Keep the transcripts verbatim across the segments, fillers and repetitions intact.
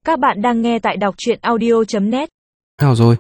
Các bạn đang nghe tại đọc truyện audio chấm net. Nào rồi.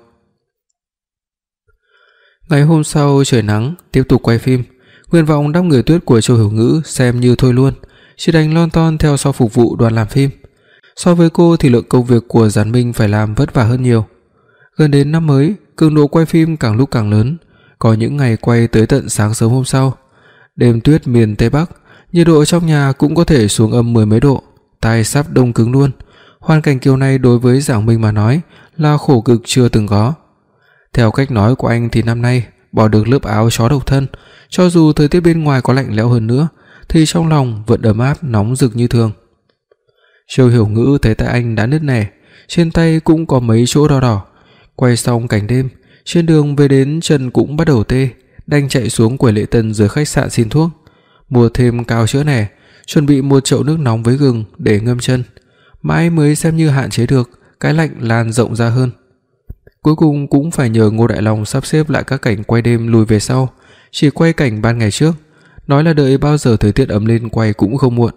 Ngày hôm sau trời nắng, tiếp tục quay phim. Nguyện vọng đắp người tuyết của Châu Hiểu Ngữ xem như thôi luôn, chỉ đành lon ton theo sau phục vụ đoàn làm phim. So với cô thì lượng công việc của Giản Minh phải làm vất vả hơn nhiều. Gần đến năm mới, cường độ quay phim càng lúc càng lớn, có những ngày quay tới tận sáng sớm hôm sau. Đêm tuyết miền Tây Bắc, nhiệt độ trong nhà cũng có thể xuống âm mười mấy độ, tai sắp đông cứng luôn. Hoàn cảnh kiểu này đối với Giản Minh mà nói là khổ cực chưa từng có. Theo cách nói của anh thì năm nay bỏ được lớp áo chó độc thân, cho dù thời tiết bên ngoài có lạnh lẽo hơn nữa thì trong lòng vẫn ấm áp nóng rực như thường. Châu Hiểu Ngữ thấy tay anh đã nứt nẻ, trên tay cũng có mấy chỗ đỏ đỏ. Quay xong cảnh đêm, trên đường về đến chân cũng bắt đầu tê, đành chạy xuống quầy lễ tân dưới khách sạn xin thuốc, mua thêm cao chữa nẻ, chuẩn bị một chậu nước nóng với gừng để ngâm chân. Mãi mới xem như hạn chế được cái lạnh lan rộng ra hơn. Cuối cùng cũng phải nhờ Ngô Đại Long sắp xếp lại các cảnh quay đêm lùi về sau, chỉ quay cảnh ban ngày trước, nói là đợi bao giờ thời tiết ấm lên quay cũng không muộn.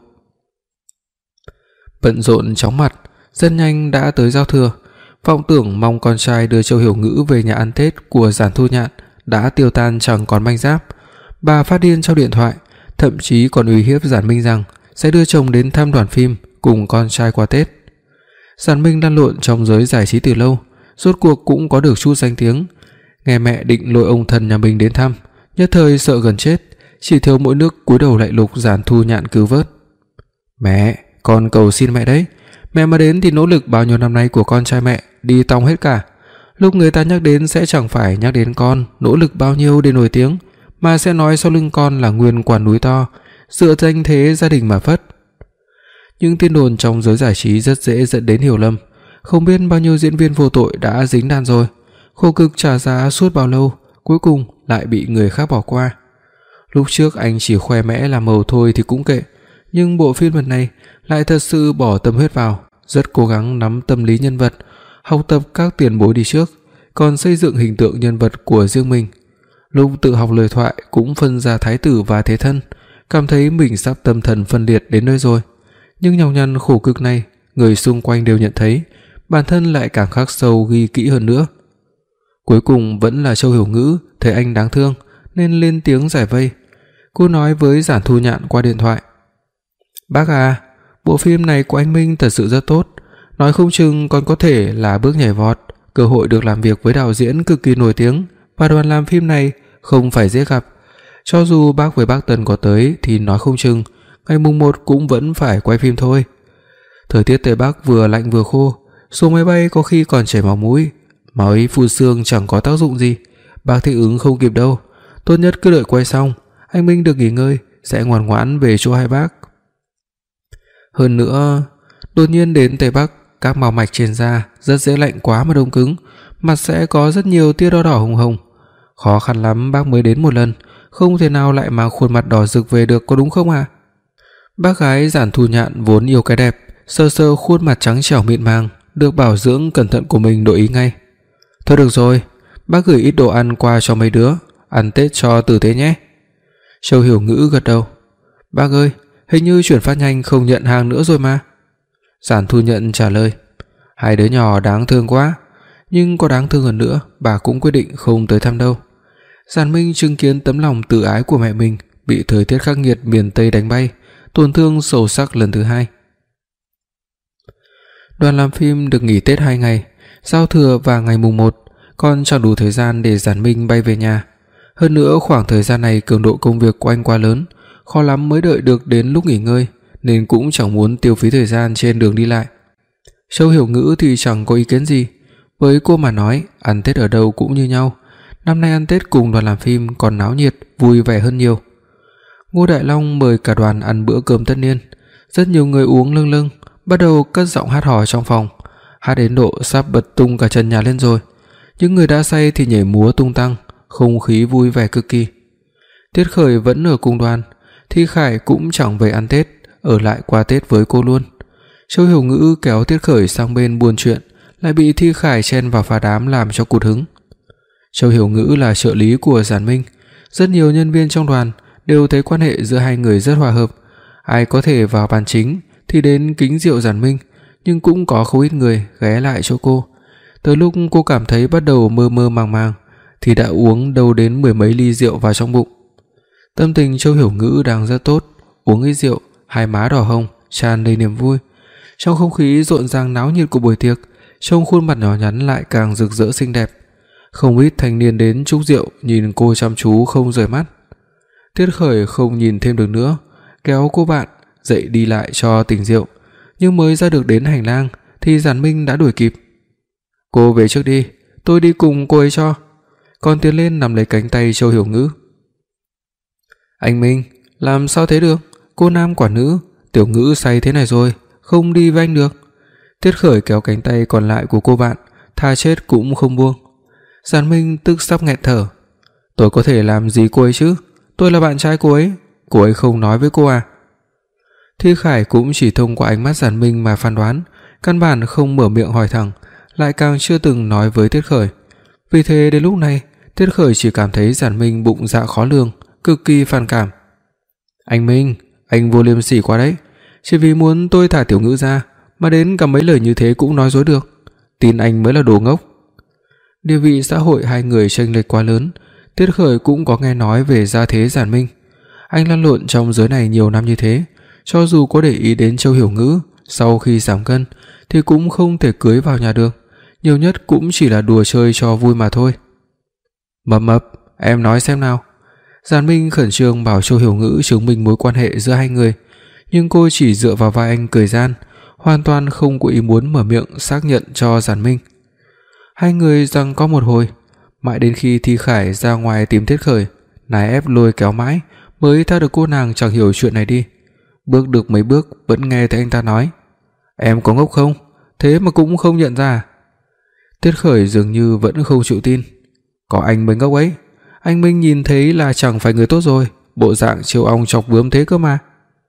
Bận rộn chóng mặt, rất nhanh đã tới giao thừa. Vọng tưởng mong con trai đưa Châu Hiểu Ngữ về nhà ăn Tết của Giản Thu Nhạn đã tiêu tan chẳng còn manh giáp. Bà phát điên trong điện thoại, thậm chí còn uy hiếp Giản Minh rằng sẽ đưa chồng đến thăm đoàn phim cùng con trai qua Tết. Giản Minh lăn lộn trong giới giải trí từ lâu, rốt cuộc cũng có được chút danh tiếng. Nghe mẹ định lôi ông thần nhà mình đến thăm, nhất thời sợ gần chết, chỉ thiếu mỗi nước cúi đầu lạy lục Giản Thu Nhạn cứu vớt. "Mẹ, con cầu xin mẹ đấy. Mẹ mà đến thì nỗ lực bao nhiêu năm nay của con trai mẹ đi tong hết cả. Lúc người ta nhắc đến sẽ chẳng phải nhắc đến con nỗ lực bao nhiêu để nổi tiếng, mà sẽ nói sau lưng con là nguyên quả núi to, dựa danh thế gia đình mà phất." Những tin đồn trong giới giải trí rất dễ dẫn đến hiểu lầm, không biết bao nhiêu diễn viên vô tội đã dính đàn rồi, khổ cực trả giá suốt bao lâu, cuối cùng lại bị người khác bỏ qua. Lúc trước anh chỉ khoe mẽ làm màu thôi thì cũng kệ, nhưng bộ phim lần này lại thật sự bỏ tâm huyết vào, rất cố gắng nắm tâm lý nhân vật, học tập các tiền bối đi trước, còn xây dựng hình tượng nhân vật của riêng mình. Lúc tự học lời thoại cũng phân ra thái tử và thế thân, cảm thấy mình sắp tâm thần phân liệt đến nơi rồi. Nhưng nhọc nhằn khổ cực này, người xung quanh đều nhận thấy, bản thân lại càng khắc sâu ghi kỹ hơn nữa. Cuối cùng vẫn là Châu Hiểu Ngữ thấy anh đáng thương nên lên tiếng giải vây. Cô nói với Giản Thu Nhạn qua điện thoại: "Bác à, bộ phim này của anh Minh thật sự rất tốt, nói không chừng còn có thể là bước nhảy vọt, cơ hội được làm việc với đạo diễn cực kỳ nổi tiếng và đoàn làm phim này không phải dễ gặp. Cho dù bác với bác Tần có tới thì nói không chừng ngày mùng một cũng vẫn phải quay phim thôi. Thời tiết Tây Bắc vừa lạnh vừa khô, xuống máy bay có khi còn chảy máu mũi, mà ấy phun sương chẳng có tác dụng gì, bác thích ứng không kịp đâu. Tốt nhất cứ đợi quay xong, anh Minh được nghỉ ngơi, sẽ ngoan ngoãn về chỗ hai bác. Hơn nữa, đột nhiên đến Tây Bắc, các mao mạch trên da rất dễ lạnh quá mà đông cứng, mặt sẽ có rất nhiều tia đỏ đỏ hồng hồng. Khó khăn lắm bác mới đến một lần, không thể nào lại mang khuôn mặt đỏ rực về được, có đúng không à?" Bác gái Giản Thu Nhạn vốn yêu cái đẹp, sơ sơ khuôn mặt trắng trẻo mịn màng, được bảo dưỡng cẩn thận của mình đổi ý ngay: "Thôi được rồi, bác gửi ít đồ ăn qua cho mấy đứa, ăn Tết cho tử tế nhé." Châu Hiểu Ngữ gật đầu: "Bác ơi, hình như chuyển phát nhanh không nhận hàng nữa rồi mà." Giản Thu Nhạn trả lời: "Hai đứa nhỏ đáng thương quá, nhưng có đáng thương hơn nữa bà cũng quyết định không tới thăm đâu." Giản Minh chứng kiến tấm lòng tự ái của mẹ mình bị thời tiết khắc nghiệt miền Tây đánh bay, tổn thương sâu sắc lần thứ hai. Đoàn làm phim được nghỉ Tết hai ngày, giao thừa và ngày mùng một, còn chẳng đủ thời gian để Giản Minh bay về nhà. Hơn nữa khoảng thời gian này cường độ công việc của anh quá lớn, khó lắm mới đợi được đến lúc nghỉ ngơi, nên cũng chẳng muốn tiêu phí thời gian trên đường đi lại. Châu Hiểu Ngữ thì chẳng có ý kiến gì, với cô mà nói ăn Tết ở đâu cũng như nhau, năm nay ăn Tết cùng đoàn làm phim còn náo nhiệt, vui vẻ hơn nhiều. Ngô Đại Long mời cả đoàn ăn bữa cơm tất niên, rất nhiều người uống lâng lâng, bắt đầu cất giọng hát hò trong phòng, hát đến độ sắp bật tung cả trần nhà lên rồi. Những người đã say thì nhảy múa tung tăng, không khí vui vẻ cực kỳ. Tiết Khởi vẫn ở cùng đoàn, Thi Khải cũng chẳng về ăn Tết, ở lại qua Tết với cô luôn. Châu Hiểu Ngữ kéo Tiết Khởi sang bên buôn chuyện, lại bị Thi Khải chen vào phá đám làm cho cụt hứng. Châu Hiểu Ngữ là trợ lý của Giản Minh, rất nhiều nhân viên trong đoàn đều thấy quan hệ giữa hai người rất hòa hợp, ai có thể vào bàn chính thì đến kính rượu Giản Minh, nhưng cũng có không ít người ghé lại chỗ cô. Tới lúc cô cảm thấy bắt đầu mơ mơ màng màng thì đã uống đâu đến mười mấy ly rượu vào trong bụng. Tâm tình Châu Hiểu Ngữ đang rất tốt, uống ít rượu, hai má đỏ hồng, tràn đầy niềm vui. Trong không khí rộn ràng náo nhiệt của buổi tiệc, trông khuôn mặt nhỏ nhắn lại càng rực rỡ xinh đẹp. Không ít thanh niên đến chúc rượu nhìn cô chăm chú không rời mắt. Tiết Khởi không nhìn thêm được nữa, kéo cô bạn dậy đi lại cho tỉnh rượu, nhưng mới ra được đến hành lang thì Giản Minh đã đuổi kịp. "Cô về trước đi, tôi đi cùng cô ấy cho." Còn tiến lên nắm lấy cánh tay Châu Hiểu Ngữ. "Anh Minh, làm sao thế được? Cô nam quả nữ, Tiểu Ngữ say thế này rồi, không đi với anh được." Tiết Khởi kéo cánh tay còn lại của cô bạn, tha chết cũng không buông. Giản Minh tức sắp nghẹn thở. "Tôi có thể làm gì cô ấy chứ? Tôi là bạn trai cô ấy, cô ấy không nói với cô à?" Thi Khải cũng chỉ thông qua ánh mắt Giản Minh mà phán đoán, căn bản không mở miệng hỏi thẳng, lại càng chưa từng nói với Tiết Khởi. Vì thế đến lúc này, Tiết Khởi chỉ cảm thấy Giản Minh bụng dạ khó lường, cực kỳ phản cảm. "Anh Minh, anh vô liêm sỉ quá đấy, chỉ vì muốn tôi thả Tiểu Ngữ ra mà đến cả mấy lời như thế cũng nói dối được. Tin anh mới là đồ ngốc." Địa vị xã hội hai người chênh lệch quá lớn, Tiết Khởi cũng có nghe nói về gia thế Giản Minh. Anh lăn lộn trong giới này nhiều năm như thế, cho dù có để ý đến Châu Hiểu Ngữ, sau khi giảm cân thì cũng không thể cưới vào nhà được, nhiều nhất cũng chỉ là đùa chơi cho vui mà thôi. "Mập Mập, em nói xem nào." Giản Minh khẩn trương bảo Châu Hiểu Ngữ chứng minh mối quan hệ giữa hai người, nhưng cô chỉ dựa vào vai anh cười gian, hoàn toàn không có ý muốn mở miệng xác nhận cho Giản Minh. Hai người giằng co một hồi, mãi đến khi Thi Khải ra ngoài tìm Tiết Khởi, nài ép lôi kéo mãi mới tha được cô nàng chẳng hiểu chuyện này đi. Bước được mấy bước vẫn nghe thấy anh ta nói: "Em có ngốc không? Thế mà cũng không nhận ra." Tiết Khởi dường như vẫn không chịu tin. "Có anh mới ngốc ấy, anh Minh nhìn thấy là chẳng phải người tốt rồi, bộ dạng chiều ong chọc bướm thế cơ mà."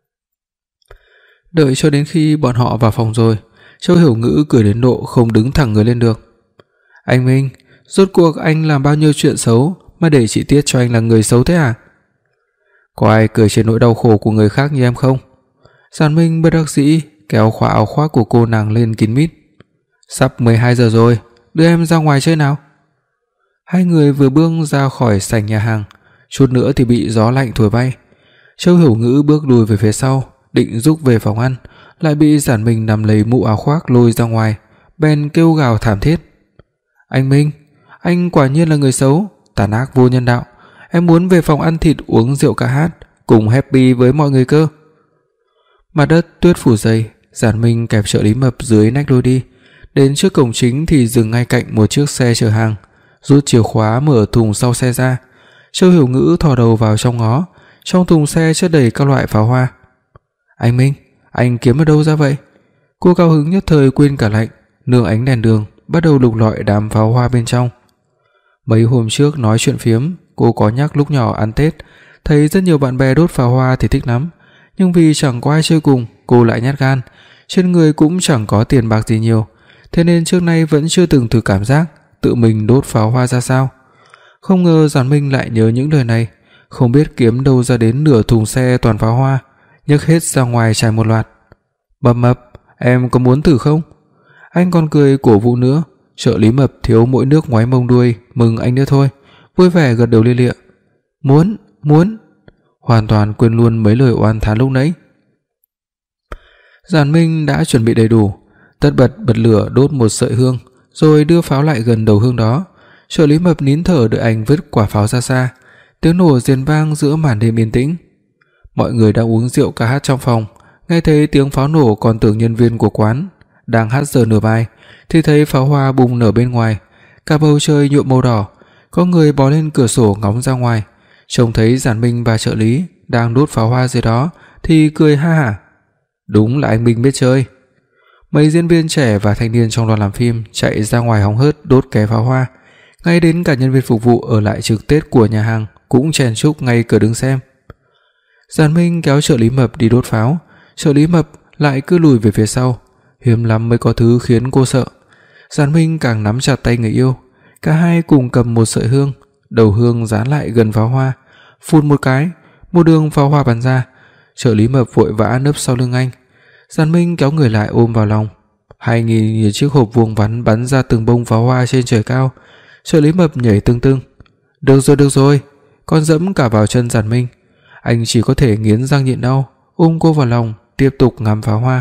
Đợi cho đến khi bọn họ vào phòng rồi, Châu Hiểu Ngữ cười đến độ không đứng thẳng người lên được. "Anh Minh, rốt cuộc anh làm bao nhiêu chuyện xấu mà để chị Tiết cho anh là người xấu thế à? Có ai cười trên nỗi đau khổ của người khác như em không?" Giản Minh bất đắc dĩ kéo khóa áo khoác của cô nàng lên kín mít. "Sắp mười hai giờ rồi, đưa em ra ngoài chơi nào." Hai người vừa bước ra khỏi sảnh nhà hàng, chút nữa thì bị gió lạnh thổi bay. Châu Hiểu Ngữ bước lùi về phía sau, định rúc về phòng ăn, lại bị Giản Minh nắm lấy mũ áo khoác lôi ra ngoài, bèn kêu gào thảm thiết: "Anh Minh, anh quả nhiên là người xấu, tàn ác vô nhân đạo. Em muốn về phòng ăn thịt uống rượu ca hát, cùng happy với mọi người cơ." Mặt đất tuyết phủ dày, Giản Minh kẹp trợ lý Mập dưới nách lôi đi, đến trước cổng chính thì dừng ngay cạnh một chiếc xe chở hàng, rút chìa khóa mở thùng sau xe ra. Châu Hiểu Ngữ thò đầu vào trong ngó, trong thùng xe chất đầy các loại pháo hoa. "Anh Minh, anh kiếm ở đâu ra vậy?" Cô cao hứng nhất thời quên cả lạnh, nương ánh đèn đường bắt đầu lục lọi đám pháo hoa bên trong. Mấy hôm trước nói chuyện phiếm, cô có nhắc lúc nhỏ ăn Tết thấy rất nhiều bạn bè đốt pháo hoa thì thích lắm, nhưng vì chẳng có ai chơi cùng, cô lại nhát gan, trên người cũng chẳng có tiền bạc gì nhiều, thế nên trước nay vẫn chưa từng thử cảm giác tự mình đốt pháo hoa ra sao. Không ngờ Giản Minh lại nhớ những lời này, không biết kiếm đâu ra đến nửa thùng xe toàn pháo hoa, nhấc hết ra ngoài trải một loạt. "Mập Mập, em có muốn thử không?" Anh còn cười cổ vũ nữa. Trợ lý Mập thiếu mỗi nước ngoáy mông đuôi mừng anh nữa thôi, vui vẻ gật đầu lia lịa. "Muốn, muốn." Hoàn toàn quên luôn mấy lời oan thán lúc nãy. Giản Minh đã chuẩn bị đầy đủ, tất bật bật lửa đốt một sợi hương, rồi đưa pháo lại gần đầu hương đó. Trợ lý Mập nín thở đợi anh vứt quả pháo ra xa. Tiếng nổ rền vang giữa màn đêm yên tĩnh. Mọi người đang uống rượu ca hát trong phòng, nghe thấy tiếng pháo nổ còn tưởng nhân viên của quán đang hát giờ nửa bài, thì thấy pháo hoa bùng nở bên ngoài, cả bầu trời nhuộm màu đỏ. Có người bò lên cửa sổ ngóng ra ngoài, trông thấy Giản Minh và trợ lý đang đốt pháo hoa dưới đó thì cười ha hả. Đúng là anh Minh biết chơi. Mấy diễn viên trẻ và thanh niên trong đoàn làm phim chạy ra ngoài hóng hớt đốt ké pháo hoa, ngay đến cả nhân viên phục vụ ở lại trực Tết của nhà hàng cũng chen chúc ngay cửa đứng xem. Giản Minh kéo trợ lý Mập đi đốt pháo, trợ lý Mập lại cứ lùi về phía sau, hiếm lắm mới có thứ khiến cô sợ. Giản Minh càng nắm chặt tay người yêu, cả hai cùng cầm một sợi hương, đầu hương dán lại gần pháo hoa, phun một cái, một đường pháo hoa bắn ra. Trợ lý Mập vội vã nấp sau lưng anh. Giản Minh kéo người lại ôm vào lòng. Hai nghìn chiếc hộp vuông vắn bắn ra từng bông pháo hoa trên trời cao. Trợ lý Mập nhảy tưng tưng. Được rồi được rồi, con dẫm cả vào chân Giản Minh. Anh chỉ có thể nghiến răng nhịn đau, ôm cô vào lòng, tiếp tục ngắm pháo hoa.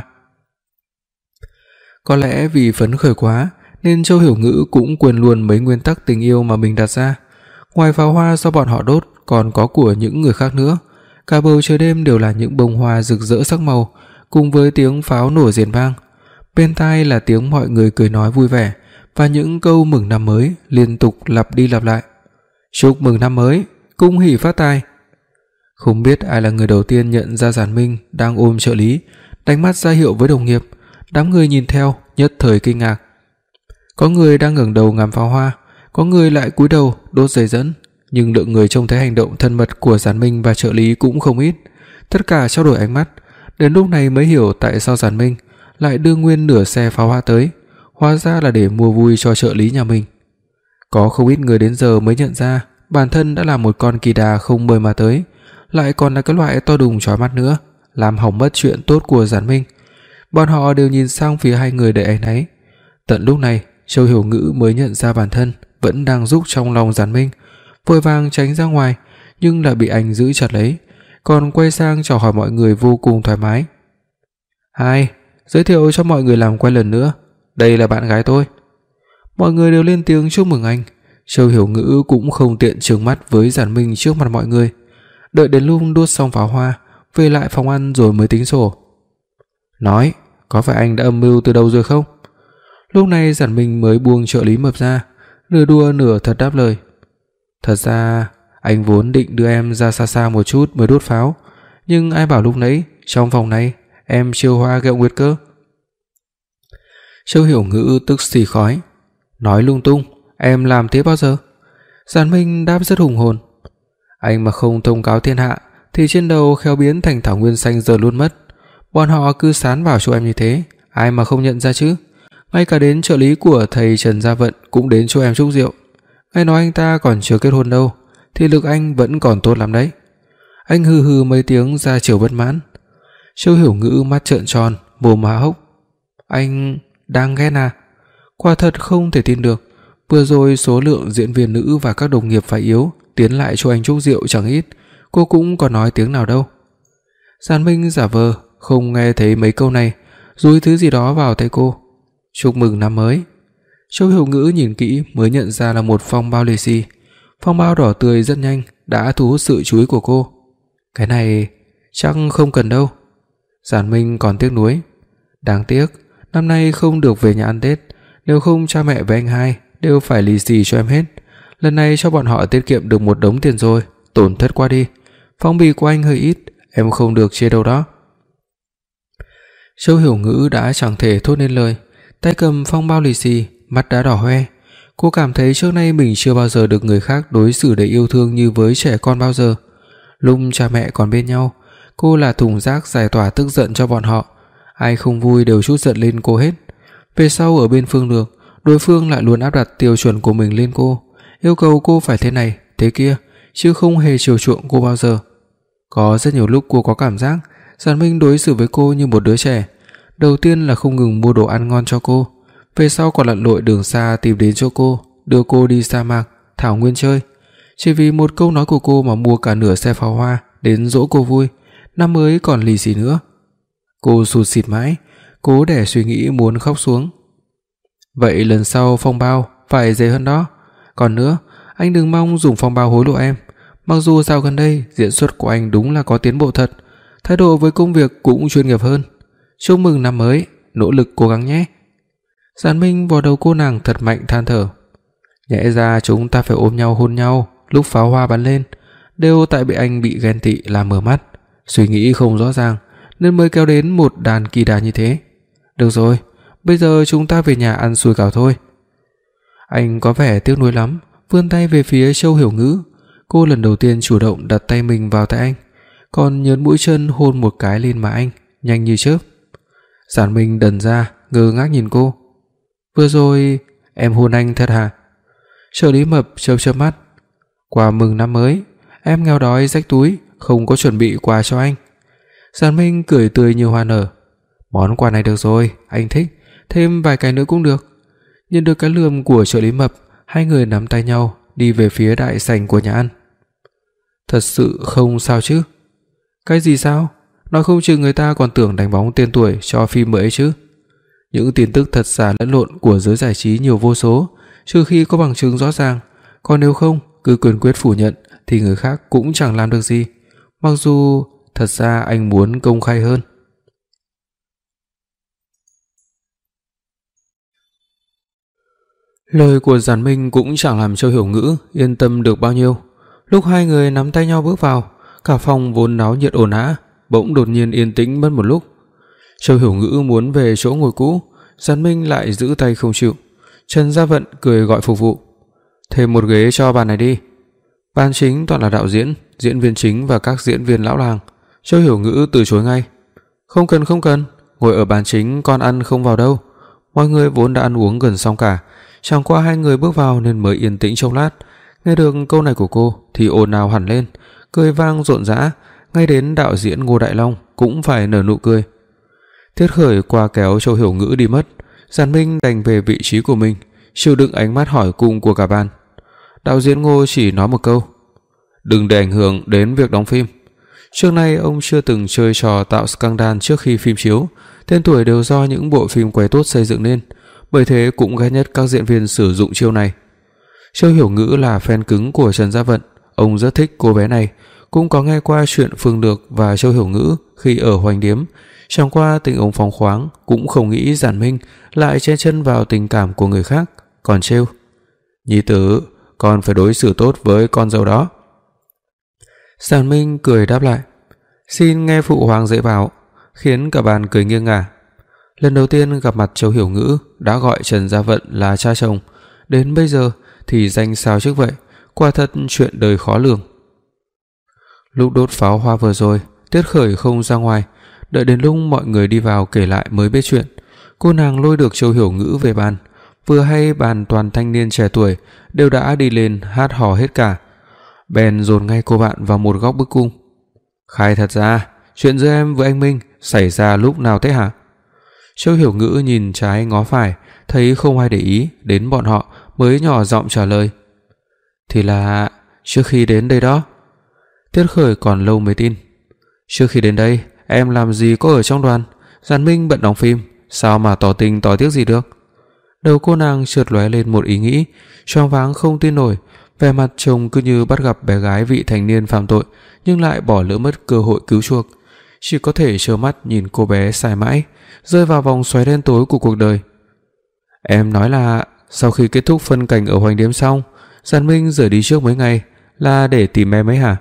Có lẽ vì phấn khởi quá nên Châu Hiểu Ngữ cũng quên luôn mấy nguyên tắc tình yêu mà mình đặt ra. Ngoài pháo hoa do bọn họ đốt còn có của những người khác nữa. Cả bầu trời đêm đều là những bông hoa rực rỡ sắc màu, cùng với tiếng pháo nổ rền vang. Bên tai là tiếng mọi người cười nói vui vẻ và những câu mừng năm mới liên tục lặp đi lặp lại. Chúc mừng năm mới, cung hỉ phát tài. Không biết ai là người đầu tiên nhận ra Giản Minh đang ôm trợ lý, đánh mắt ra hiệu với đồng nghiệp. Đám người nhìn theo nhất thời kinh ngạc. Có người đang ngẩng đầu ngắm pháo hoa, có người lại cúi đầu đốt dây dẫn, nhưng lượng người trông thấy hành động thân mật của Giản Minh và trợ lý cũng không ít. Tất cả trao đổi ánh mắt, đến lúc này mới hiểu tại sao Giản Minh lại đưa nguyên nửa xe pháo hoa tới, hóa ra là để mua vui cho trợ lý nhà mình. Có không ít người đến giờ mới nhận ra bản thân đã là một con kỳ đà không mời mà tới, lại còn là cái loại to đùng chói mắt nữa, làm hỏng mất chuyện tốt của Giản Minh. Bọn họ đều nhìn sang phía hai người đầy áy náy. Tận lúc này, Châu Hiểu Ngữ mới nhận ra bản thân vẫn đang rúc trong lòng Giản Minh, vội vàng tránh ra ngoài nhưng lại bị anh giữ chặt lấy, còn quay sang chào hỏi mọi người vô cùng thoải mái. "Hai, giới thiệu cho mọi người làm quen lần nữa, đây là bạn gái tôi." Mọi người đều lên tiếng chúc mừng anh. Châu Hiểu Ngữ cũng không tiện trừng mắt với Giản Minh trước mặt mọi người, đợi đến lúc đốt xong pháo hoa, về lại phòng ăn rồi mới tính sổ. "Nói, có phải anh đã âm mưu từ đầu rồi không?" Lúc này Giản Minh mới buông trợ lý Mập ra, nửa đùa nửa thật đáp lời. "Thật ra anh vốn định đưa em ra xa xa một chút mới đốt pháo, nhưng ai bảo lúc nãy trong phòng này em chiêu hoa gẹo nguyệt cơ." Châu Hiểu Ngữ tức xì khói. "Nói lung tung, em làm thế bao giờ?" Giản Minh đáp rất hùng hồn. "Anh mà không thông cáo thiên hạ thì trên đầu khéo biến thành thảo nguyên xanh giờ luôn mất. Bọn họ cứ sán vào chỗ em như thế, ai mà không nhận ra chứ. Ngay cả đến trợ lý của thầy Trần Gia Vận cũng đến chỗ em chúc rượu. Nghe nói anh ta còn chưa kết hôn đâu, thì lực anh vẫn còn tốt lắm đấy." Anh hừ hừ mấy tiếng ra chiều bất mãn. Châu Hiểu Ngữ mắt trợn tròn, mồm há hốc. "Anh đang ghen à?" Quả thật không thể tin được. Vừa rồi số lượng diễn viên nữ và các đồng nghiệp phải yếu tiến lại cho anh chúc rượu chẳng ít, cô cũng có nói tiếng nào đâu. Giản Minh giả vờ không nghe thấy mấy câu này, dúi thứ gì đó vào tay cô. "Chúc mừng năm mới." Châu Hiểu Ngữ nhìn kỹ mới nhận ra là một phong bao lì xì. Phong bao đỏ tươi rất nhanh đã thu hút sự chú ý của cô. "Cái này chắc không cần đâu." Giản Minh còn tiếc nuối. "Đáng tiếc, năm nay không được về nhà ăn Tết, nếu không cha mẹ với anh hai đều phải lì xì cho em hết. Lần này cho bọn họ tiết kiệm được một đống tiền rồi, tổn thất quá đi. Phong bì của anh hơi ít, em không được chia đâu đó." Châu Hiểu Ngữ đã chẳng thể thốt nên lời, tay cầm phong bao lì xì, mắt đã đỏ hoe. Cô cảm thấy trước nay mình chưa bao giờ được người khác đối xử đầy yêu thương như với trẻ con bao giờ. Lúc cha mẹ còn bên nhau, cô là thùng rác giải tỏa tức giận cho bọn họ, ai không vui đều trút giận lên cô hết. Về sau ở bên Phương Lược, đối phương lại luôn áp đặt tiêu chuẩn của mình lên cô, yêu cầu cô phải thế này, thế kia, chứ không hề chiều chuộng cô bao giờ. Có rất nhiều lúc cô có cảm giác Giản Minh đối xử với cô như một đứa trẻ. Đầu tiên là không ngừng mua đồ ăn ngon cho cô, về sau còn lặn lội đường xa tìm đến chỗ cô, đưa cô đi sa mạc, thảo nguyên chơi. Chỉ vì một câu nói của cô mà mua cả nửa xe pháo hoa đến dỗ cô vui, năm mới còn lì xì nữa. Cô sụt sịt mãi, cố để suy nghĩ muốn khóc xuống. "Vậy lần sau phong bao phải dày hơn đó. Còn nữa, anh đừng mong dùng phong bao hối lộ em. Mặc dù dạo gần đây diễn xuất của anh đúng là có tiến bộ thật, thái độ với công việc cũng chuyên nghiệp hơn. Chúc mừng năm mới, nỗ lực cố gắng nhé." Giản Minh vò đầu cô nàng thật mạnh than thở. "Nhẽ ra chúng ta phải ôm nhau hôn nhau lúc pháo hoa bắn lên, đều tại bị anh bị ghen tị làm mở mắt, suy nghĩ không rõ ràng nên mới kéo đến một đàn kỳ đà như thế. Được rồi, bây giờ chúng ta về nhà ăn sủi cảo thôi." Anh có vẻ tiếc nuối lắm, vươn tay về phía Châu Hiểu Ngữ. Cô lần đầu tiên chủ động đặt tay mình vào tay anh, còn nhớn mũi chân hôn một cái lên má anh, nhanh như chớp. Giản Minh đần ra, ngơ ngác nhìn cô. "Vừa rồi em hôn anh thật hả?" Trợ lý Mập chớp chớp mắt. "Quà mừng năm mới, em nghèo đói rách túi, không có chuẩn bị quà cho anh." Giản Minh cười tươi như hoa nở. "Món quà này được rồi, anh thích, thêm vài cái nữa cũng được. Nhận được cái lườm của trợ lý mập, hai người nắm tay nhau đi về phía đại sảnh của nhà ăn. Thật sự không sao chứ? Cái gì sao? Nói không chừng người ta còn tưởng đánh bóng tên tuổi cho phim mới ấy chứ. Những tin tức thật giả lẫn lộn của giới giải trí nhiều vô số, trừ khi có bằng chứng rõ ràng, còn nếu không cứ quyền quyết phủ nhận thì người khác cũng chẳng làm được gì. Mặc dù thật ra anh muốn công khai hơn. Lời của Giản Minh cũng chẳng làm Châu Hiểu Ngữ yên tâm được bao nhiêu. Lúc hai người nắm tay nhau bước vào, cả phòng vốn náo nhiệt ồn ào bỗng đột nhiên yên tĩnh mất một lúc. Châu Hiểu Ngữ muốn về chỗ ngồi cũ, Giản Minh lại giữ tay không chịu. Trần Gia Vận cười gọi phục vụ: "Thêm một ghế cho bàn này đi." Bàn chính toàn là đạo diễn, diễn viên chính và các diễn viên lão làng. Châu Hiểu Ngữ từ chối ngay: "Không cần không cần, ngồi ở bàn chính con ăn không vào đâu." Mọi người vốn đã ăn uống gần xong cả, chẳng qua hai người bước vào nên mới yên tĩnh chốc lát. Nghe được câu này của cô thì ồn ào hẳn lên, cười vang rộn rã, ngay đến đạo diễn Ngô Đại Long cũng phải nở nụ cười. Tiết Khởi qua kéo Châu Hiểu Ngữ đi mất, Giản Minh đành về vị trí của mình, chịu đựng ánh mắt hỏi cung của cả ban. Đạo diễn Ngô chỉ nói một câu: "Đừng để ảnh hưởng đến việc đóng phim." Trước nay ông chưa từng chơi trò tạo scandal trước khi phim chiếu, tên tuổi đều do những bộ phim quay tốt xây dựng nên, bởi thế cũng ghét nhất các diễn viên sử dụng chiêu này. Châu Hiểu Ngữ là fan cứng của Trần Gia Vận, ông rất thích cô bé này, cũng có nghe qua chuyện Phương Lược và Châu Hiểu Ngữ khi ở Hoành Điếm, chẳng qua tình ông phóng khoáng, cũng không nghĩ Giản Minh lại chen chân vào tình cảm của người khác, còn trêu: "Nhi tử, con phải đối xử tốt với con dâu đó." Giản Minh cười đáp lại: "Xin nghe phụ hoàng dạy bảo." Khiến cả bàn cười nghiêng ngả. Lần đầu tiên gặp mặt Châu Hiểu Ngữ đã gọi Trần Gia Vận là cha chồng, đến bây giờ thì danh sao trước vậy, quả thật chuyện đời khó lường. Lúc đốt pháo hoa vừa rồi, Tiết Khởi không ra ngoài, đợi đến lúc mọi người đi vào kể lại mới biết chuyện. Cô nàng lôi được Châu Hiểu Ngữ về bàn, vừa hay bàn toàn thanh niên trẻ tuổi đều đã đi lên hát hò hết cả, bèn dồn ngay cô bạn vào một góc bức cung. "Khai thật ra, chuyện giữa em với anh Minh xảy ra lúc nào thế hả?" Châu Hiểu Ngữ nhìn trái ngó phải, thấy không ai để ý đến bọn họ mới nhỏ giọng trả lời: "Thì là trước khi đến đây đó." Tiết Khởi còn lâu mới tin: "Trước khi đến đây em làm gì có ở trong đoàn, Giản Minh bận đóng phim, sao mà tỏ tình tỏ tiếc gì được." Đầu cô nàng chợt lóe lên một ý nghĩ, choáng váng không tin nổi, vẻ mặt chồng cứ như bắt gặp bé gái vị thành niên phạm tội nhưng lại bỏ lỡ mất cơ hội cứu chuộc, chỉ có thể trơ mắt nhìn cô bé xài mãi, rơi vào vòng xoáy đen tối của cuộc đời. "Em nói là sau khi kết thúc phân cảnh ở Hoành Điếm xong, Giản Minh rời đi trước mấy ngày là để tìm em ấy hả?"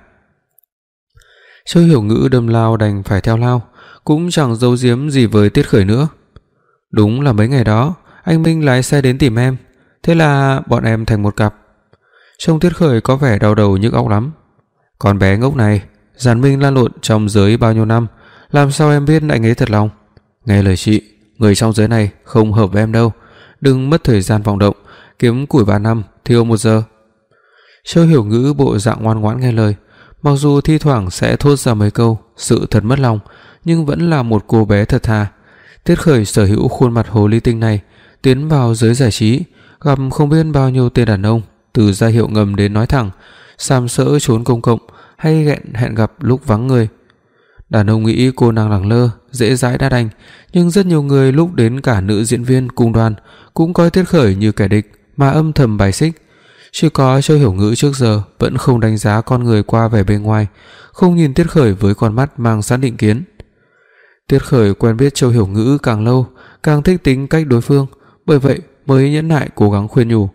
Châu Hiểu Ngữ đâm lao đành phải theo lao, cũng chẳng giấu giếm gì với Tiết Khởi nữa. "Đúng là mấy ngày đó anh Minh lái xe đến tìm em, thế là bọn em thành một cặp." Trông Tiết Khởi có vẻ đau đầu nhức óc lắm. "Con bé ngốc này, Giản Minh lan lộn trong giới bao nhiêu năm, làm sao em biết anh ấy thật lòng? Nghe lời chị, người trong giới này không hợp với em đâu, đừng mất thời gian vọng động, kiếm củi ba năm thiêu một giờ." Châu Hiểu Ngữ bộ dạng ngoan ngoãn nghe lời, mặc dù thi thoảng sẽ thốt ra mấy câu sự thật mất lòng, nhưng vẫn là một cô bé thật thà. Tiết Khởi sở hữu khuôn mặt hồ ly tinh này, tiến vào giới giải trí, gặp không biết bao nhiêu tên đàn ông, từ ra hiệu ngầm đến nói thẳng, sàm sỡ trốn công cộng hay hẹn hẹn gặp lúc vắng người. Đàn ông nghĩ cô nàng lẳng lơ, dễ dãi đã đành, nhưng rất nhiều người lúc đến cả nữ diễn viên cùng đoàn cũng coi Tiết Khởi như kẻ địch mà âm thầm bài xích. Chỉ có Châu Hiểu Ngữ trước giờ vẫn không đánh giá con người qua vẻ bề ngoài, không nhìn Tiết Khởi với con mắt mang sẵn định kiến. Tiết Khởi quen biết Châu Hiểu Ngữ càng lâu, càng thích tính cách đối phương, bởi vậy mới nhẫn nại cố gắng khuyên nhủ.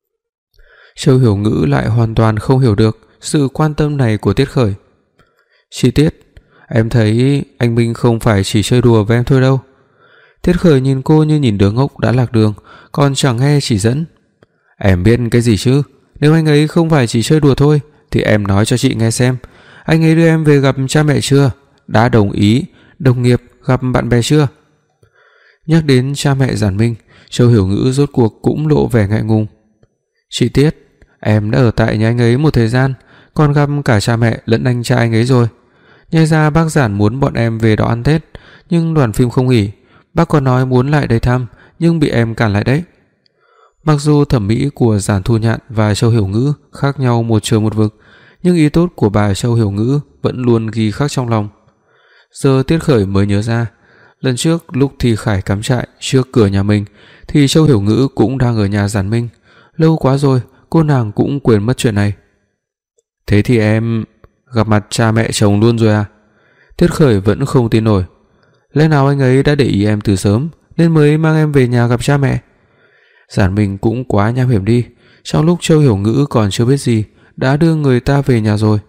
Châu Hiểu Ngữ lại hoàn toàn không hiểu được sự quan tâm này của Tiết Khởi. "Chi tiết, em thấy anh Minh không phải chỉ chơi đùa với em thôi đâu." Tiết Khởi nhìn cô như nhìn đứa ngốc đã lạc đường, còn chẳng nghe chỉ dẫn. "Em biết cái gì chứ, nếu anh ấy không phải chỉ chơi đùa thôi thì em nói cho chị nghe xem, anh ấy đưa em về gặp cha mẹ chưa? Đã đồng ý, đồng nghiệp, gặp bạn bè chưa?" Nhắc đến cha mẹ Giản Minh, Châu Hiểu Ngữ rốt cuộc cũng lộ vẻ ngại ngùng. "Chị Tiết, em đã ở tại nhà anh ấy một thời gian, còn gặp cả cha mẹ lẫn anh trai anh ấy rồi. Nhai ra bác Giản muốn bọn em về đó ăn Tết, nhưng đoàn phim không nghỉ. Bác còn nói muốn lại đây thăm, nhưng bị em cản lại đấy. Mặc dù thẩm mỹ của Giản Thu Nhạn và Châu Hiểu Ngữ khác nhau một trời một vực, nhưng ý tốt của bà Châu Hiểu Ngữ vẫn luôn ghi khắc trong lòng. Giờ Tiết Khởi mới nhớ ra, lần trước lúc Thi Khải cắm trại trước cửa nhà mình thì Châu Hiểu Ngữ cũng đang ở nhà Giản Minh. Lâu quá rồi, cô nàng cũng quên mất chuyện này. Thế thì em gặp mặt cha mẹ chồng luôn rồi à? Tiết Khởi vẫn không tin nổi. Lẽ nào anh ấy đã để ý em từ sớm nên mới mang em về nhà gặp cha mẹ? Giản Minh cũng quá nham hiểm đi. Trong lúc Châu Hiểu Ngữ còn chưa biết gì đã đưa người ta về nhà rồi.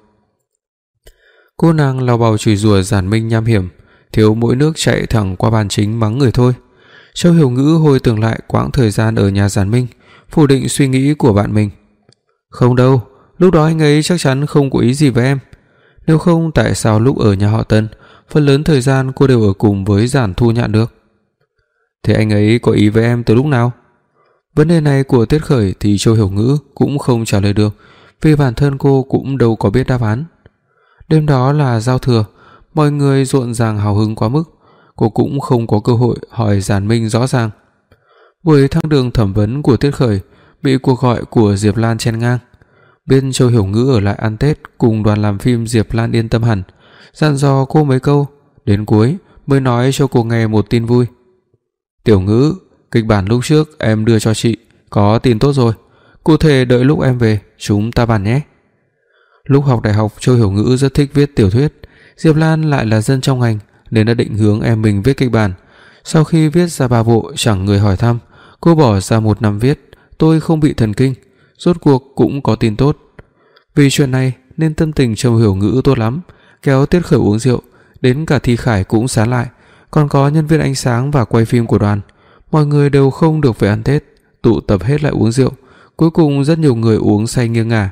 Cô nàng lao bào chửi rủa Giản Minh nham hiểm, thiếu mỗi nước chạy thẳng qua bàn chính mắng người thôi. Châu Hiểu Ngữ hồi tưởng lại quãng thời gian ở nhà Giản Minh, phủ định suy nghĩ của bạn mình. Không đâu, lúc đó anh ấy chắc chắn không có ý gì với em. Nếu không tại sao lúc ở nhà họ Tân, phần lớn thời gian cô đều ở cùng với Giản Thu Nhạn được? Thế anh ấy có ý với em từ lúc nào? Vấn đề này của Tiết Khởi thì Châu Hiểu Ngữ cũng không trả lời được, vì bản thân cô cũng đâu có biết đáp án. Đêm đó là giao thừa, mọi người rộn ràng hào hứng quá mức, cô cũng không có cơ hội hỏi Giản Minh rõ ràng. Buổi thang đường thẩm vấn của Tiết Khởi bị cuộc gọi của Diệp Lan chen ngang. Bên Châu Hiểu Ngữ ở lại ăn Tết cùng đoàn làm phim Diệp Lan yên tâm hẳn, dặn dò cô mấy câu, đến cuối mới nói cho cô nghe một tin vui. Tiểu Ngữ, kịch bản lúc trước em đưa cho chị có tin tốt rồi, cụ thể đợi lúc em về chúng ta bàn nhé. Lúc học đại học, Châu Hiểu Ngữ rất thích viết tiểu thuyết. Diệp Lan lại là dân trong ngành nên đã định hướng em mình viết kịch bản. Sau khi viết ra ba bộ chẳng người hỏi thăm, cô bỏ ra một năm viết Tôi Không Bị Thần Kinh, rốt cuộc cũng có tin tốt. Vì chuyện này nên tâm tình Châu Hiểu Ngữ tốt lắm, kéo Tiết Khởi uống rượu, đến cả Thi Khải cũng sán lại, còn có nhân viên ánh sáng và quay phim của đoàn. Mọi người đều không được về ăn Tết, tụ tập hết lại uống rượu, cuối cùng rất nhiều người uống say nghiêng ngả.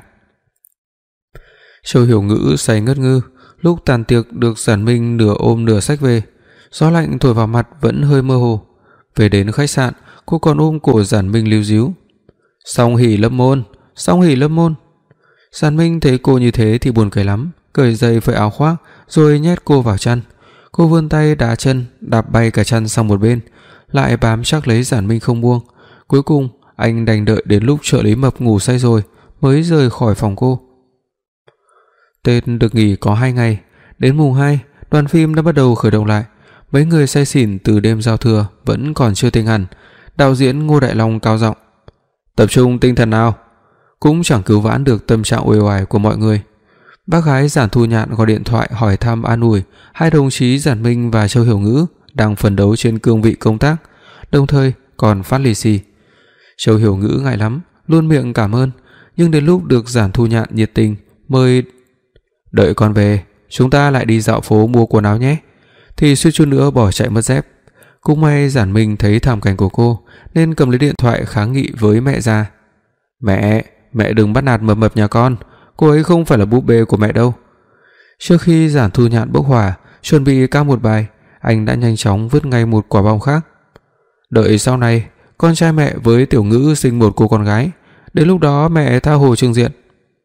Châu Hiểu Ngữ say ngất ngư, lúc tàn tiệc được Giản Minh nửa ôm nửa xách về, gió lạnh thổi vào mặt vẫn hơi mơ hồ. Về đến khách sạn, cô còn ôm cổ Giản Minh líu díu. Song hỷ lâm môn, song hỷ lâm môn. Giản Minh thấy cô như thế thì buồn cười lắm, cởi giày phơi áo khoác rồi nhét cô vào chăn. Cô vươn tay đá chân, đạp bay cả chăn sang một bên, lại bám chắc lấy Giản Minh không buông. Cuối cùng anh đành đợi đến lúc trợ lý mập ngủ say rồi mới rời khỏi phòng cô. Tết được nghỉ có hai ngày, đến mùng hai, đoàn phim đã bắt đầu khởi động lại. Mấy người say xỉn từ đêm giao thừa vẫn còn chưa tỉnh hẳn. Đạo diễn Ngô Đại Long cao giọng: Tập trung tinh thần nào. Cũng chẳng cứu vãn được tâm trạng uể oải của mọi người. Bác gái Giản Thu Nhạn gọi điện thoại hỏi thăm an ủi hai đồng chí Giản Minh và Châu Hiểu Ngữ đang phấn đấu trên cương vị công tác, đồng thời còn phát lì xì. Châu Hiểu Ngữ ngại lắm, luôn miệng cảm ơn, nhưng đến lúc được Giản Thu Nhạn nhiệt tình mời đợi con về, chúng ta lại đi dạo phố mua quần áo nhé, thì suýt chút nữa bỏ chạy mất dép. Cũng may Giản Minh thấy thảm cảnh của cô nên cầm lấy điện thoại kháng nghị với mẹ già. Mẹ, mẹ đừng bắt nạt mập mập nhà con, cô ấy không phải là búp bê của mẹ đâu. Trước khi Giản Thu Nhạn bốc hỏa chuẩn bị ca một bài, anh đã nhanh chóng vứt ngay một quả bom khác. Đợi sau này con trai mẹ với Tiểu Ngữ sinh một cô con gái, đến lúc đó mẹ tha hồ trừng diện.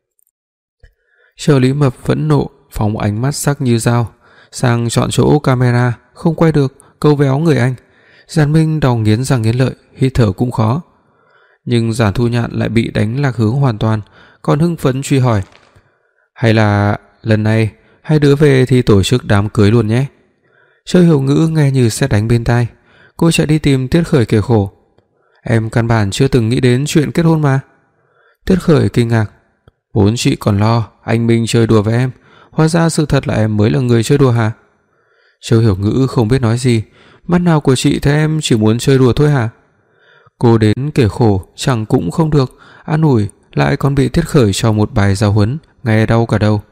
Trợ lý mập phẫn nộ phóng ánh mắt sắc như dao sang chọn chỗ camera không quay được, câu véo người anh. Giản Minh đau nghiến răng nghiến lợi, hít thở cũng khó. Nhưng Giản Thu Nhạn lại bị đánh lạc hướng hoàn toàn, còn hưng phấn truy hỏi: Hay là lần này hai đứa về thì tổ chức đám cưới luôn nhé. Châu Hiểu Ngữ nghe như sét đánh bên tai, cô chạy đi tìm Tiết Khởi kể khổ. Em căn bản chưa từng nghĩ đến chuyện kết hôn mà. Tiết Khởi kinh ngạc: Vốn chị còn lo anh Minh chơi đùa với em, hóa ra sự thật là em mới là người chơi đùa hả? Châu Hiểu Ngữ không biết nói gì, mắt nào của chị thấy em chỉ muốn chơi đùa thôi hả? Cô đến kể khổ chẳng cũng không được, an ủi lại còn bị Tiết Khởi cho một bài giáo huấn, nghe đau cả đầu.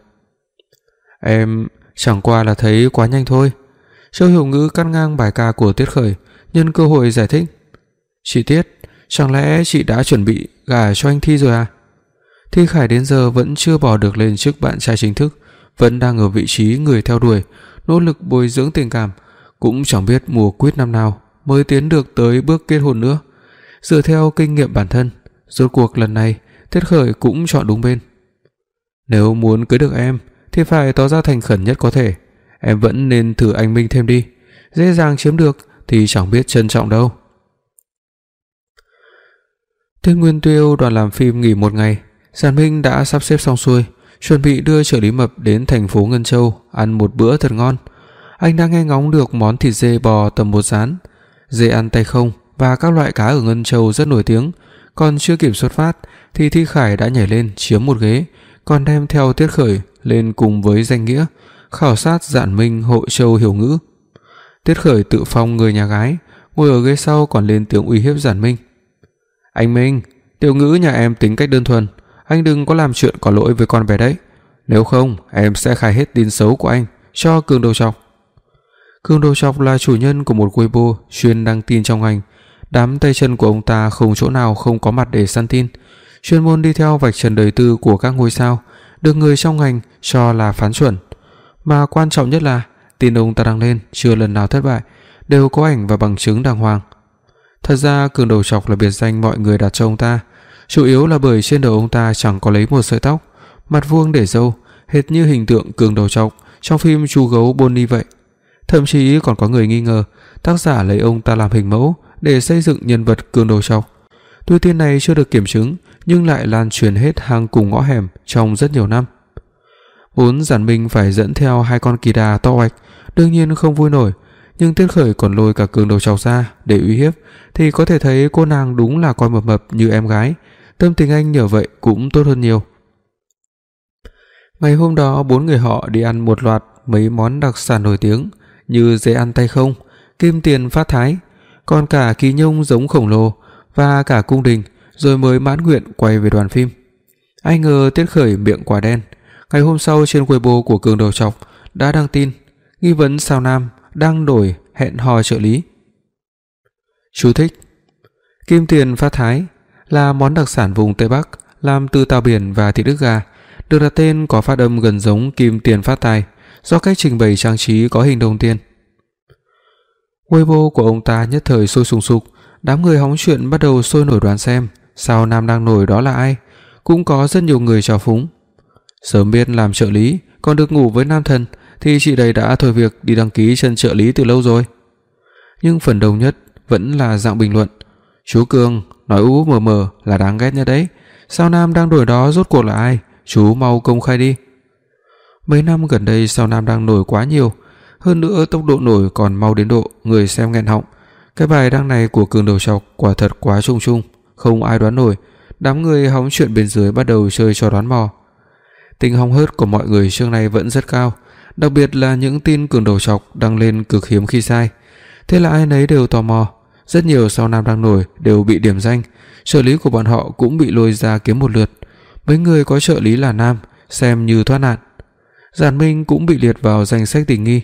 Em chẳng qua là thấy quá nhanh thôi. Châu Hiểu Ngữ cắt ngang bài ca của Tiết Khởi, nhân cơ hội giải thích. Chị Tiết, chẳng lẽ chị đã chuẩn bị gả cho anh Thi rồi à? Thi Khải đến giờ vẫn chưa bỏ được lên chức bạn trai chính thức, vẫn đang ở vị trí người theo đuổi, nỗ lực bồi dưỡng tình cảm, cũng chẳng biết mùa quýt năm nào mới tiến được tới bước kết hôn nữa. Dựa theo kinh nghiệm bản thân, rốt cuộc lần này Tiết Khởi cũng chọn đúng bên. Nếu muốn cưới được em thì phải tỏ ra thành khẩn nhất có thể. Em vẫn nên thử anh Minh thêm đi, dễ dàng chiếm được thì chẳng biết trân trọng đâu. Tết Nguyên Tiêu đoàn làm phim nghỉ một ngày, Giản Minh đã sắp xếp xong xuôi, chuẩn bị đưa trợ lý Mập đến thành phố Ngân Châu ăn một bữa thật ngon. Anh đang nghe ngóng được món thịt dê bò tầm một rán, dê ăn tay không và các loại cá ở Ngân Châu rất nổi tiếng. Còn chưa kịp xuất phát thì Thi Khải đã nhảy lên chiếm một ghế, còn đem theo Tiết Khởi lên cùng với danh nghĩa khảo sát Giản Minh hộ Châu Hiểu Ngữ. Tiết Khởi tự phong người nhà gái, ngồi ở ghế sau còn lên tiếng uy hiếp Giản Minh. Anh Minh, Tiểu Ngữ nhà em tính cách đơn thuần, anh đừng có làm chuyện có lỗi với con bé đấy. Nếu không em sẽ khai hết tin xấu của anh cho Cường Đầu Chọc. Cường Đầu Chọc là chủ nhân của một Weibo chuyên đăng tin trong ngành. Đám tay chân của ông ta không chỗ nào không có mặt để săn tin, chuyên môn đi theo vạch trần đời tư của các ngôi sao, được người trong ngành cho là phán chuẩn. Mà quan trọng nhất là tin ông ta đăng lên chưa lần nào thất bại, đều có ảnh và bằng chứng đàng hoàng. Thật ra Cường Đầu Chọc là biệt danh mọi người đặt cho ông ta, chủ yếu là bởi trên đầu ông ta chẳng có lấy một sợi tóc, mặt vuông để râu, hệt như hình tượng Cường Đầu Chọc trong phim Chú Gấu Bonnie vậy. Thậm chí còn có người nghi ngờ tác giả lấy ông ta làm hình mẫu để xây dựng nhân vật Cường Đầu Chọc. Tuy tin này chưa được kiểm chứng nhưng lại lan truyền hết hang cùng ngõ hẻm trong rất nhiều năm. Vốn Giản Minh phải dẫn theo hai con kỳ đà to oạch, đương nhiên không vui nổi, nhưng Tiết Khởi còn lôi cả Cường Đầu Chọc ra để uy hiếp thì có thể thấy cô nàng đúng là coi mập mập như em gái, tâm tình anh nhờ vậy cũng tốt hơn nhiều. Ngày hôm đó bốn người họ đi ăn một loạt mấy món đặc sản nổi tiếng như dê ăn tay không, kim tiền phát thái, còn cả kỳ nhung giống khổng lồ và cả cung đình, rồi mới mãn nguyện quay về đoàn phim. Ai ngờ Tiết Khởi miệng quả đen, ngày hôm sau trên Weibo của Cường Đầu Chọc đã đăng tin nghi vấn sao nam đang đổi hẹn hò trợ lý. Chú thích: Kim tiền phát thái là món đặc sản vùng Tây Bắc làm từ tàu biển và thịt ức gà, được đặt tên có phát âm gần giống kim tiền phát tài do cách trình bày trang trí có hình đồng tiền. Weibo của ông ta nhất thời sôi sùng sục, đám người hóng chuyện bắt đầu sôi nổi đoán xem sao nam đang nổi đó là ai, cũng có rất nhiều người trào phúng. Sớm biết làm trợ lý còn được ngủ với nam thần thì chị đây đã thôi việc đi đăng ký chân trợ lý từ lâu rồi. Nhưng phần đông nhất vẫn là dạng bình luận: Chú Cường nói ú mờ mờ là đáng ghét nhất đấy, sao nam đang nổi đó rốt cuộc là ai, chú mau công khai đi. Mấy năm gần đây sao nam đang nổi quá nhiều, hơn nữa tốc độ nổi còn mau đến độ người xem nghẹn họng. Cái bài đăng này của Cường Đầu Chọc quả thật quá chung chung, không ai đoán nổi. Đám người hóng chuyện bên dưới bắt đầu chơi trò đoán mò. Tính hóng hớt của mọi người trước này vẫn rất cao, đặc biệt là những tin Cường Đầu Chọc đăng lên cực hiếm khi sai. Thế là ai nấy đều tò mò. Rất nhiều sao nam đang nổi đều bị điểm danh, trợ lý của bọn họ cũng bị lôi ra kiếm một lượt. Mấy người có trợ lý là nam xem như thoát nạn. Giản Minh cũng bị liệt vào danh sách tình nghi.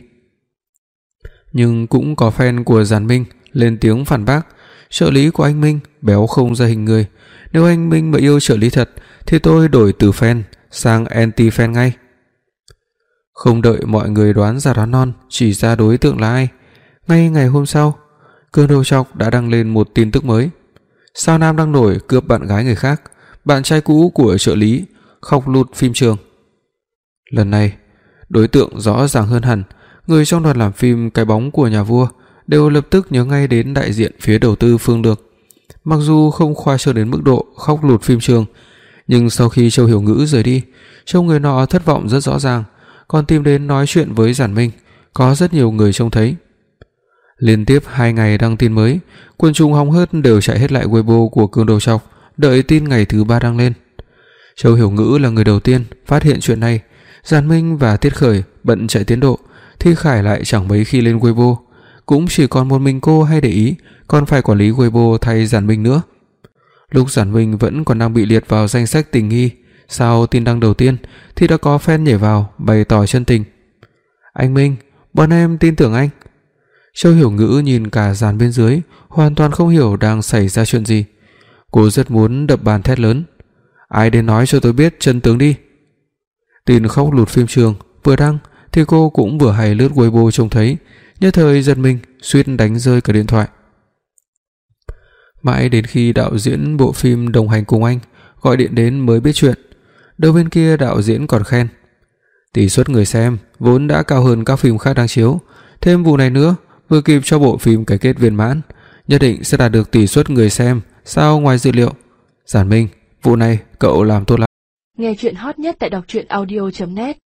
Nhưng cũng có fan của Giản Minh lên tiếng phản bác: trợ lý của anh Minh béo không ra hình người, nếu anh Minh mà yêu trợ lý thật thì tôi đổi từ fan sang anti fan ngay. Không đợi mọi người đoán ra đoán non chỉ ra đối tượng là ai, ngay ngày hôm sau Cường Đầu Chọc đã đăng lên một tin tức mới: sao nam đang nổi cướp bạn gái người khác, bạn trai cũ của trợ lý khóc lụt phim trường. Lần này đối tượng rõ ràng hơn hẳn, người trong đoàn làm phim Cái Bóng của Nhà Vua đều lập tức nhớ ngay đến đại diện phía đầu tư Phương Lược. Mặc dù không khoa trương đến mức độ khóc lụt phim trường, nhưng sau khi Châu Hiểu Ngữ rời đi, trông người nọ thất vọng rất rõ ràng, còn tìm đến nói chuyện với Giản Minh, có rất nhiều người trông thấy. Liên tiếp hai ngày đăng tin mới, quần chúng hóng hớt đều chạy hết lại Weibo của Cường Đầu Chọc, đợi tin ngày thứ ba đăng lên. Châu Hiểu Ngữ là người đầu tiên phát hiện chuyện này, Giản Minh và Tiết Khởi bận chạy tiến độ, Thi Khải lại chẳng mấy khi lên Weibo, cũng chỉ còn một mình cô hay để ý, còn phải quản lý Weibo thay Giản Minh nữa. Lúc Giản Minh vẫn còn đang bị liệt vào danh sách tình nghi, sau tin đăng đầu tiên thì đã có fan nhảy vào bày tỏ chân tình: anh Minh, bọn em tin tưởng anh. Châu Hiểu Ngữ nhìn cả dàn bên dưới, hoàn toàn không hiểu đang xảy ra chuyện gì. Cô rất muốn đập bàn thét lớn: ai đến nói cho tôi biết chân tướng đi. Tin khóc lụt phim trường vừa đăng thì cô cũng vừa hay lướt Weibo trông thấy, nhất thời giật mình suýt đánh rơi cả điện thoại. Mãi đến khi đạo diễn bộ phim Đồng Hành Cùng Anh gọi điện đến mới biết chuyện. Đầu bên kia đạo diễn còn khen: tỷ suất người xem vốn đã cao hơn các phim khác đang chiếu, thêm vụ này nữa vừa kịp cho bộ phim cái kết viên mãn, nhất định sẽ đạt được tỷ suất người xem sao ngoài dự liệu. Giản Minh, vụ này cậu làm tốt lắm. Nghe chuyện hot nhất tại đọc truyện audio chấm net.